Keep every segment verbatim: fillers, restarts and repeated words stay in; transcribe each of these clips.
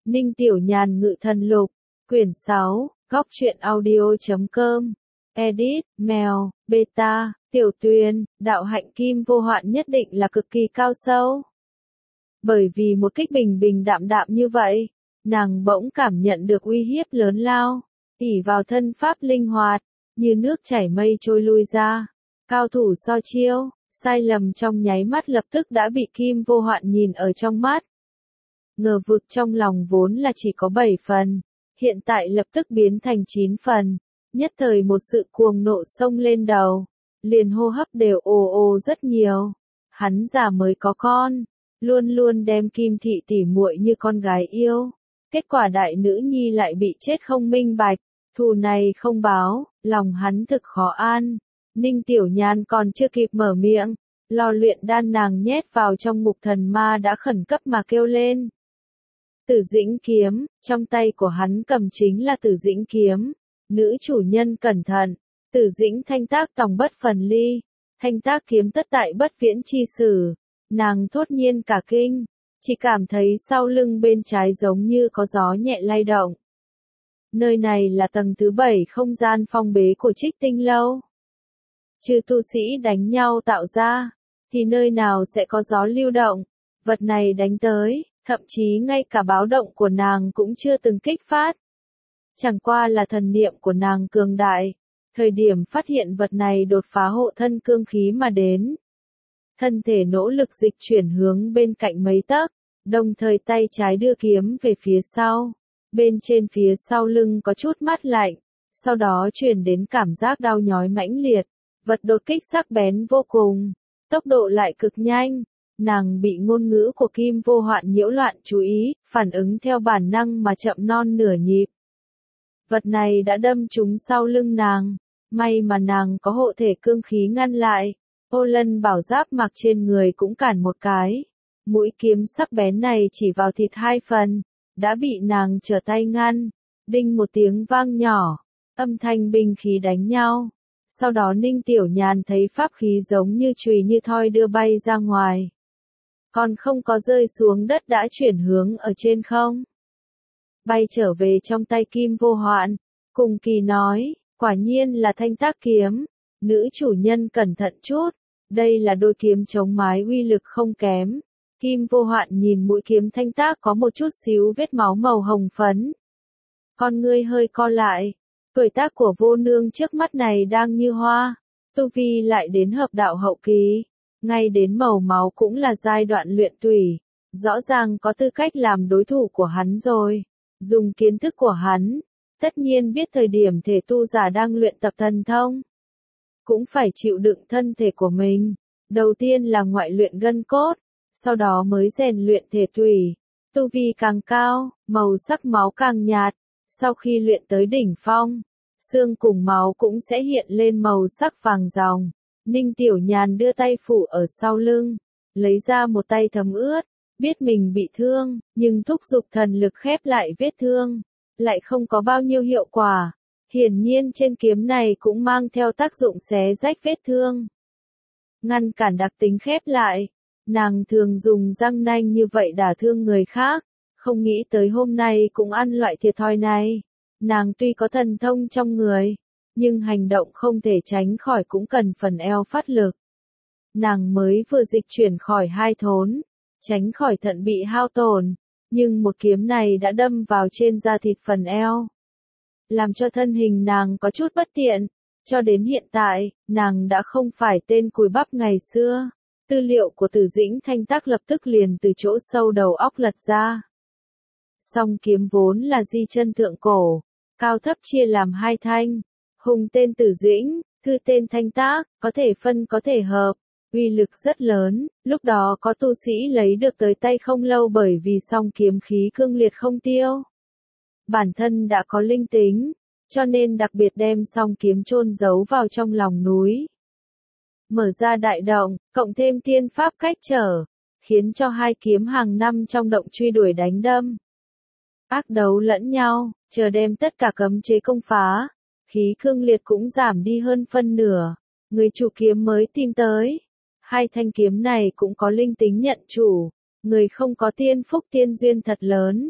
Ninh Tiểu Nhàn Ngự Thần Lục, quyển sáu, góc truyện audio.com, edit, mèo, beta, Tiểu Tuyền, đạo hạnh kim vô hoạn nhất định là cực kỳ cao sâu. Bởi vì một kích bình bình đạm đạm như vậy, nàng bỗng cảm nhận được uy hiếp lớn lao, ỷ vào thân pháp linh hoạt, như nước chảy mây trôi lui ra, cao thủ so chiêu, sai lầm trong nháy mắt lập tức đã bị kim vô hoạn nhìn ở trong mắt. Ngờ vực trong lòng vốn là chỉ có bảy phần, hiện tại lập tức biến thành chín phần, nhất thời một sự cuồng nộ xông lên đầu, liền hô hấp đều ồ ồ rất nhiều. Hắn già mới có con, luôn luôn đem Kim thị tỉ muội như con gái yêu, kết quả đại nữ nhi lại bị chết không minh bạch, thù này không báo, lòng hắn thực khó an. Ninh Tiểu Nhan còn chưa kịp mở miệng, lò luyện đan nàng nhét vào trong ngục thần ma đã khẩn cấp mà kêu lên. Tử Dĩnh kiếm, trong tay của hắn cầm chính là Tử Dĩnh kiếm. Nữ chủ nhân cẩn thận, Tử Dĩnh thanh tác tòng bất phần ly, thanh tác kiếm tất tại bất viễn chi sử. Nàng thốt nhiên cả kinh, chỉ cảm thấy sau lưng bên trái giống như có gió nhẹ lay động. Nơi này là tầng thứ bảy không gian phong bế của Trích Tinh Lâu. Trừ tu sĩ đánh nhau tạo ra, thì nơi nào sẽ có gió lưu động, vật này đánh tới, thậm chí ngay cả báo động của nàng cũng chưa từng kích phát. Chẳng qua là thần niệm của nàng cường đại, thời điểm phát hiện vật này đột phá hộ thân cương khí mà đến. Thân thể nỗ lực dịch chuyển hướng bên cạnh mấy tấc, đồng thời tay trái đưa kiếm về phía sau. Bên trên phía sau lưng có chút mát lạnh, sau đó truyền đến cảm giác đau nhói mãnh liệt, vật đột kích sắc bén vô cùng, tốc độ lại cực nhanh. Nàng bị ngôn ngữ của Kim vô hoạn nhiễu loạn chú ý, phản ứng theo bản năng mà chậm non nửa nhịp. Vật này đã đâm trúng sau lưng nàng, may mà nàng có hộ thể cương khí ngăn lại, ô lân bảo giáp mặc trên người cũng cản một cái. Mũi kiếm sắc bén này chỉ vào thịt hai phần, đã bị nàng trở tay ngăn, đinh một tiếng vang nhỏ, âm thanh binh khí đánh nhau. Sau đó Ninh Tiểu Nhàn thấy pháp khí giống như chùy như thoi đưa bay ra ngoài. Còn không có rơi xuống đất đã chuyển hướng ở trên không. Bay trở về trong tay Kim vô hoạn, cùng kỳ nói, quả nhiên là thanh tác kiếm, nữ chủ nhân cẩn thận chút, đây là đôi kiếm chống mái uy lực không kém. Kim vô hoạn nhìn mũi kiếm thanh tác có một chút xíu vết máu màu hồng phấn. Con ngươi hơi co lại, tuổi tác của vô nương trước mắt này đang như hoa, tu vi lại đến hợp đạo hậu kỳ, ngay đến màu máu cũng là giai đoạn luyện tủy, rõ ràng có tư cách làm đối thủ của hắn rồi. Dùng kiến thức của hắn, tất nhiên biết thời điểm thể tu giả đang luyện tập thần thông, cũng phải chịu đựng thân thể của mình. Đầu tiên là ngoại luyện gân cốt, sau đó mới rèn luyện thể tủy. Tu vi càng cao, màu sắc máu càng nhạt. Sau khi luyện tới đỉnh phong, xương cùng máu cũng sẽ hiện lên màu sắc vàng ròng. Ninh Tiểu Nhàn đưa tay phủ ở sau lưng, lấy ra một tay thấm ướt, biết mình bị thương, nhưng thúc giục thần lực khép lại vết thương, lại không có bao nhiêu hiệu quả. Hiển nhiên trên kiếm này cũng mang theo tác dụng xé rách vết thương. Ngăn cản đặc tính khép lại, nàng thường dùng răng nanh như vậy đả thương người khác, không nghĩ tới hôm nay cũng ăn loại thiệt thòi này. Nàng tuy có thần thông trong người, nhưng hành động không thể tránh khỏi cũng cần phần eo phát lực. Nàng mới vừa dịch chuyển khỏi hai thốn, tránh khỏi thận bị hao tổn, nhưng một kiếm này đã đâm vào trên da thịt phần eo, làm cho thân hình nàng có chút bất tiện. Cho đến hiện tại, nàng đã không phải tên cùi bắp ngày xưa. Tư liệu của Tử Dĩnh thanh tác lập tức liền từ chỗ sâu đầu óc lật ra. Song kiếm vốn là di chân thượng cổ, cao thấp chia làm hai thanh, hùng tên Tử Dĩnh, thư tên thanh tác, có thể phân có thể hợp, uy lực rất lớn. Lúc đó có tu sĩ lấy được tới tay không lâu bởi vì song kiếm khí cương liệt không tiêu. Bản thân đã có linh tính, cho nên đặc biệt đem song kiếm chôn giấu vào trong lòng núi. Mở ra đại động, cộng thêm tiên pháp cách trở, khiến cho hai kiếm hàng năm trong động truy đuổi đánh đâm. Ác đấu lẫn nhau, chờ đem tất cả cấm chế công phá, khí cương liệt cũng giảm đi hơn phân nửa, người chủ kiếm mới tìm tới. Hai thanh kiếm này cũng có linh tính nhận chủ, người không có tiên phúc tiên duyên thật lớn,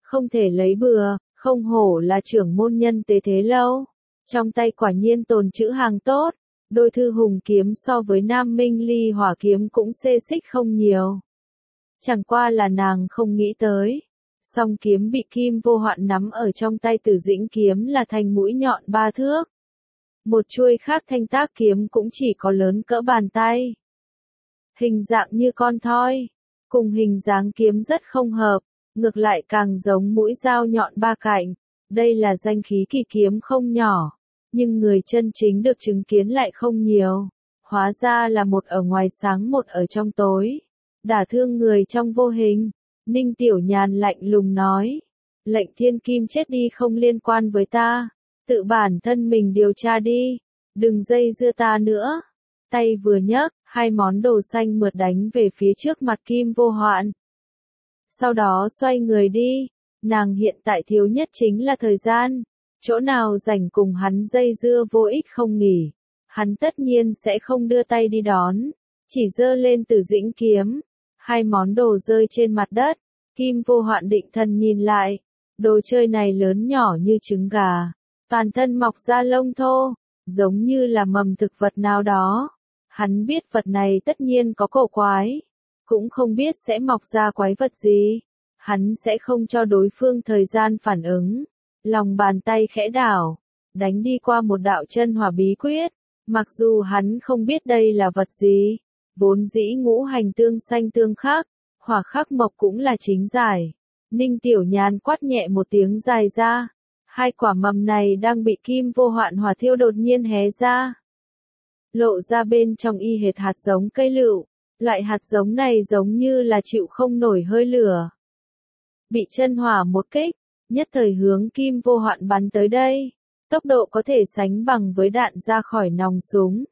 Không thể lấy bừa, không hổ là trưởng môn nhân tế thế lâu. Trong tay quả nhiên tồn trữ hàng tốt, đôi thư hùng kiếm so với Nam Minh Ly hỏa kiếm cũng xê xích không nhiều. Chẳng qua là nàng không nghĩ tới. Song kiếm bị Kim Vô Hoạn nắm ở trong tay Tử Dĩnh kiếm là thành mũi nhọn ba thước. Một chuôi khác thanh tác kiếm cũng chỉ có lớn cỡ bàn tay. Hình dạng như con thoi, cùng hình dáng kiếm rất không hợp, ngược lại càng giống mũi dao nhọn ba cạnh. Đây là danh khí kỳ kiếm không nhỏ, nhưng người chân chính được chứng kiến lại không nhiều. Hóa ra là một ở ngoài sáng một ở trong tối, đả thương người trong vô hình. Ninh Tiểu Nhàn lạnh lùng nói, lệnh thiên kim chết đi không liên quan với ta, tự bản thân mình điều tra đi, đừng dây dưa ta nữa. Tay vừa nhấc, hai món đồ xanh mượt đánh về phía trước mặt Kim Vô Hoạn. Sau đó xoay người đi, nàng hiện tại thiếu nhất chính là thời gian, chỗ nào rảnh cùng hắn dây dưa vô ích không nghỉ, hắn tất nhiên sẽ không đưa tay đi đón, chỉ giơ lên Tử Dĩnh kiếm. Hai món đồ rơi trên mặt đất, Kim Vô Hoạn định thần nhìn lại, đồ chơi này lớn nhỏ như trứng gà, toàn thân mọc ra lông thô, giống như là mầm thực vật nào đó. Hắn biết vật này tất nhiên có cổ quái, cũng không biết sẽ mọc ra quái vật gì, hắn sẽ không cho đối phương thời gian phản ứng. Lòng bàn tay khẽ đảo, đánh đi qua một đạo chân hỏa bí quyết, mặc dù hắn không biết đây là vật gì. Vốn dĩ ngũ hành tương xanh tương khắc, hỏa khắc mộc cũng là chính giải. Ninh Tiểu Nhàn quát nhẹ một tiếng dài ra. Hai quả mầm này đang bị Kim Vô Hoạn hỏa thiêu đột nhiên hé ra. Lộ ra bên trong y hệt hạt giống cây lựu. Loại hạt giống này giống như là chịu không nổi hơi lửa. Bị chân hỏa một kích, nhất thời hướng Kim Vô Hoạn bắn tới đây. Tốc độ có thể sánh bằng với đạn ra khỏi nòng súng.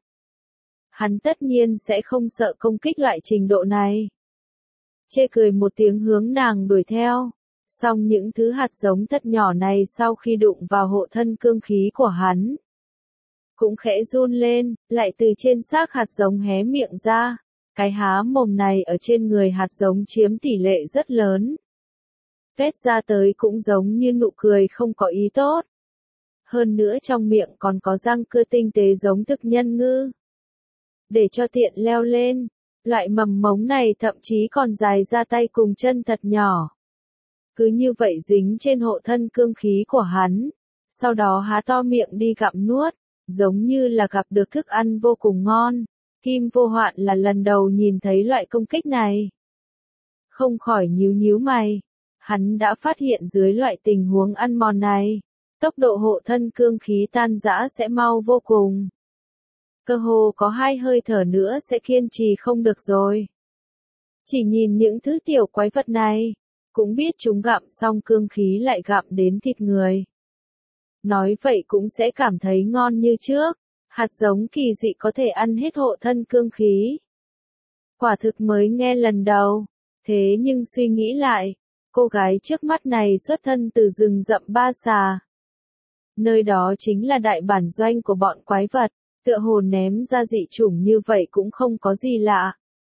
Hắn tất nhiên sẽ không sợ công kích loại trình độ này. Chê cười một tiếng hướng nàng đuổi theo. Song những thứ hạt giống thật nhỏ này sau khi đụng vào hộ thân cương khí của hắn, cũng khẽ run lên, lại từ trên xác hạt giống hé miệng ra. Cái há mồm này ở trên người hạt giống chiếm tỷ lệ rất lớn. Vết ra tới cũng giống như nụ cười không có ý tốt. Hơn nữa trong miệng còn có răng cưa tinh tế giống thực nhân ngư. Để cho tiện leo lên, loại mầm mống này thậm chí còn dài ra tay cùng chân thật nhỏ. Cứ như vậy dính trên hộ thân cương khí của hắn, sau đó há to miệng đi gặm nuốt, giống như là gặp được thức ăn vô cùng ngon. Kim Vô Hoạn là lần đầu nhìn thấy loại công kích này. Không khỏi nhíu nhíu mày, hắn đã phát hiện dưới loại tình huống ăn mòn này, tốc độ hộ thân cương khí tan rã sẽ mau vô cùng. Cơ hồ có hai hơi thở nữa sẽ kiên trì không được rồi. Chỉ nhìn những thứ tiểu quái vật này, cũng biết chúng gặm xong cương khí lại gặm đến thịt người. Nói vậy cũng sẽ cảm thấy ngon như trước, hạt giống kỳ dị có thể ăn hết hộ thân cương khí. Quả thực mới nghe lần đầu, thế nhưng suy nghĩ lại, cô gái trước mắt này xuất thân từ rừng rậm Ba Xà. Nơi đó chính là đại bản doanh của bọn quái vật. Tựa hồ ném ra dị chủng như vậy cũng không có gì lạ.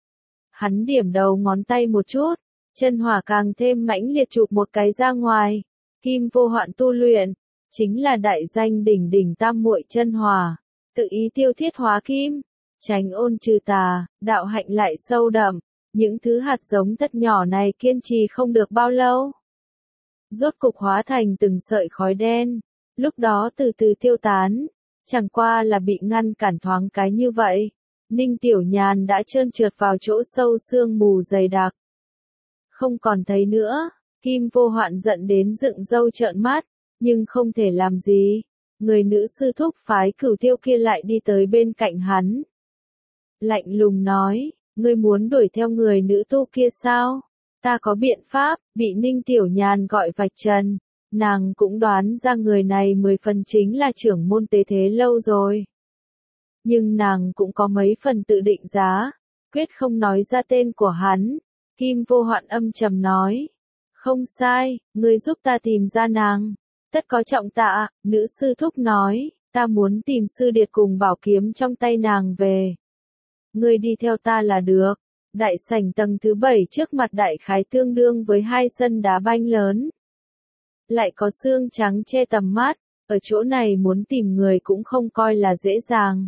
Hắn điểm đầu ngón tay một chút, chân hỏa càng thêm mãnh liệt chụp một cái ra ngoài. Kim Vô Hoạn tu luyện, chính là đại danh đỉnh đỉnh tam muội chân hỏa, tự ý tiêu thiết hóa kim, tránh ôn trừ tà, đạo hạnh lại sâu đậm. Những thứ hạt giống thật nhỏ này kiên trì không được bao lâu. Rốt cục hóa thành từng sợi khói đen, lúc đó từ từ tiêu tán. Chẳng qua là bị ngăn cản thoáng cái như vậy. Ninh Tiểu Nhàn đã trơn trượt vào chỗ sâu sương mù dày đặc. Không còn thấy nữa, Kim Vô Hoạn giận đến dựng râu trợn mắt, nhưng không thể làm gì. Người nữ sư thúc phái Cửu Tiêu kia lại đi tới bên cạnh hắn. Lạnh lùng nói, ngươi muốn đuổi theo người nữ tu kia sao? Ta có biện pháp. Bị Ninh Tiểu Nhàn gọi vạch trần. Nàng cũng đoán ra người này mười phần chính là trưởng môn tế thế lâu rồi. Nhưng nàng cũng có mấy phần tự định giá, quyết không nói ra tên của hắn. Kim Vô Hoạn âm trầm nói, không sai, ngươi giúp ta tìm ra nàng. Tất có trọng tạ, nữ sư thúc nói, ta muốn tìm sư điệt cùng bảo kiếm trong tay nàng về. Ngươi đi theo ta là được. Đại sảnh tầng thứ bảy trước mặt đại khái tương đương với hai sân đá banh lớn. lại có xương trắng che tầm mắt, ở chỗ này muốn tìm người cũng không coi là dễ dàng.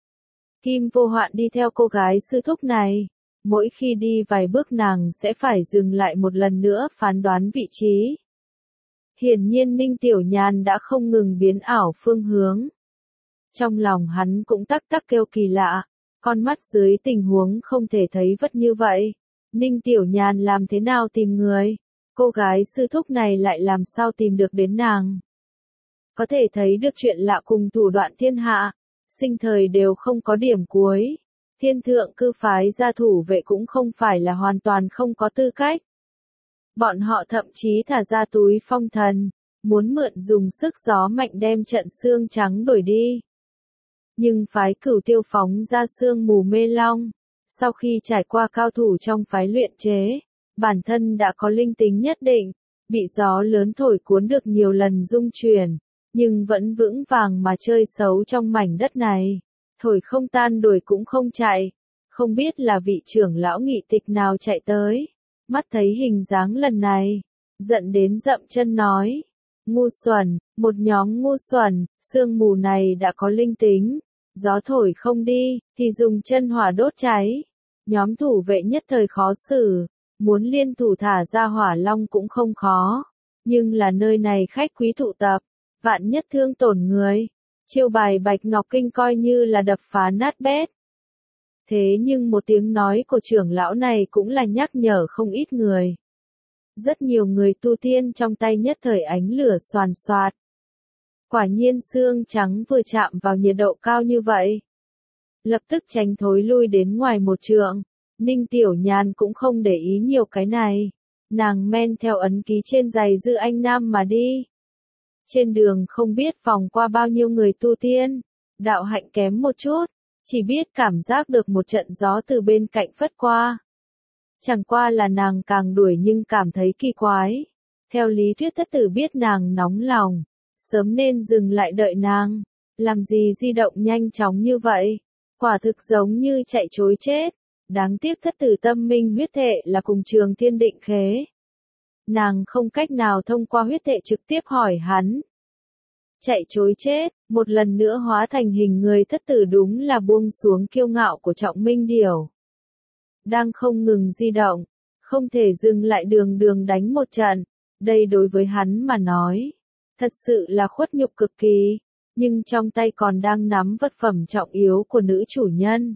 Kim Vô Hoạn đi theo cô gái sư thúc này, mỗi khi đi vài bước nàng sẽ phải dừng lại một lần nữa phán đoán vị trí. Hiển nhiên Ninh Tiểu Nhàn đã không ngừng biến ảo phương hướng. Trong lòng hắn cũng tắc tắc kêu kỳ lạ, con mắt dưới tình huống không thể thấy vất như vậy. Ninh Tiểu Nhàn làm thế nào tìm người? Cô gái sư thúc này lại làm sao tìm được đến nàng? Có thể thấy được chuyện lạ cùng thủ đoạn thiên hạ, sinh thời đều không có điểm cuối. Thiên thượng cư phái gia thủ vệ cũng không phải là hoàn toàn không có tư cách. Bọn họ thậm chí thả ra túi phong thần, muốn mượn dùng sức gió mạnh đem trận xương trắng đuổi đi. Nhưng phái Cửu Tiêu phóng ra sương mù mê long, sau khi trải qua cao thủ trong phái luyện chế, bản thân đã có linh tính nhất định, bị gió lớn thổi cuốn được nhiều lần rung chuyển, nhưng vẫn vững vàng mà chơi xấu trong mảnh đất này, thổi không tan đuổi cũng không chạy. Không biết là vị trưởng lão nghị tịch nào chạy tới, mắt thấy hình dáng lần này, giận đến dậm chân nói, ngu xuẩn, một nhóm ngu xuẩn, sương mù này đã có linh tính, gió thổi không đi, thì dùng chân hỏa đốt cháy. Nhóm thủ vệ nhất thời khó xử, muốn liên thủ thả ra hỏa long cũng không khó, nhưng là nơi này khách quý tụ tập, vạn nhất thương tổn người, chiêu bài Bạch Ngọc Kinh coi như là đập phá nát bét. Thế nhưng một tiếng nói của trưởng lão này cũng là nhắc nhở không ít người. Rất nhiều người tu tiên trong tay nhất thời ánh lửa xoàn xoạt. Quả nhiên xương trắng vừa chạm vào nhiệt độ cao như vậy. Lập tức tránh thối lui đến ngoài một trượng. Ninh Tiểu Nhàn cũng không để ý nhiều cái này. Nàng men theo ấn ký trên giày Dư Anh Nam mà đi. Trên đường không biết vòng qua bao nhiêu người tu tiên. Đạo hạnh kém một chút. Chỉ biết cảm giác được một trận gió từ bên cạnh phất qua. Chẳng qua là nàng càng đuổi nhưng cảm thấy kỳ quái. Theo lý thuyết thất tử biết nàng nóng lòng, sớm nên dừng lại đợi nàng. Làm gì di động nhanh chóng như vậy? Quả thực giống như chạy trối chết. Đáng tiếc thất tử tâm minh huyết thệ là cùng Trường Thiên Định Khế. Nàng không cách nào thông qua huyết thệ trực tiếp hỏi hắn. Chạy trối chết, một lần nữa hóa thành hình người thất tử đúng là buông xuống kiêu ngạo của Trọng Minh Điểu. Đang không ngừng di động, không thể dừng lại đường đường đánh một trận, đây đối với hắn mà nói, thật sự là khuất nhục cực kỳ, nhưng trong tay còn đang nắm vật phẩm trọng yếu của nữ chủ nhân.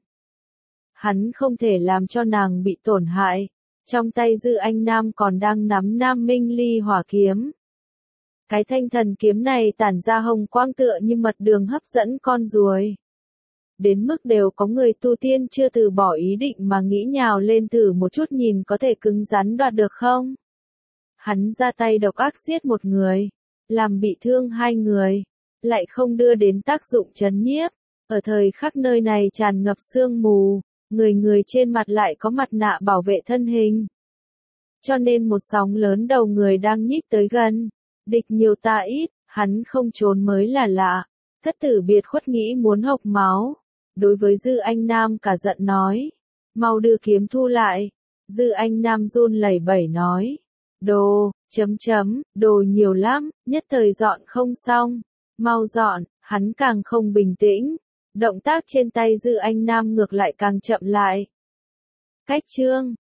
Hắn không thể làm cho nàng bị tổn hại, trong tay Dư Anh Nam còn đang nắm Nam Minh Ly hỏa kiếm. Cái thanh thần kiếm này tản ra hồng quang tựa như mật đường hấp dẫn con ruồi. Đến mức đều có người tu tiên chưa từ bỏ ý định mà nghĩ nhào lên thử một chút nhìn có thể cứng rắn đoạt được không. Hắn ra tay độc ác giết một người, làm bị thương hai người, lại không đưa đến tác dụng trấn nhiếp. Ở thời khắc nơi này tràn ngập sương mù, người người trên mặt lại có mặt nạ bảo vệ thân hình. Cho nên một sóng lớn đầu người đang nhích tới gần. Địch nhiều ta ít, hắn không trốn mới là lạ. Thất tử biệt khuất nghĩ muốn hộc máu. Đối với Dư Anh Nam cả giận nói. Mau đưa kiếm thu lại. Dư Anh Nam run lẩy bẩy nói. Đồ, chấm chấm, đồ nhiều lắm, nhất thời dọn không xong. Mau dọn, hắn càng không bình tĩnh. Động tác trên tay Dư Anh Nam ngược lại càng chậm lại. Cách chương.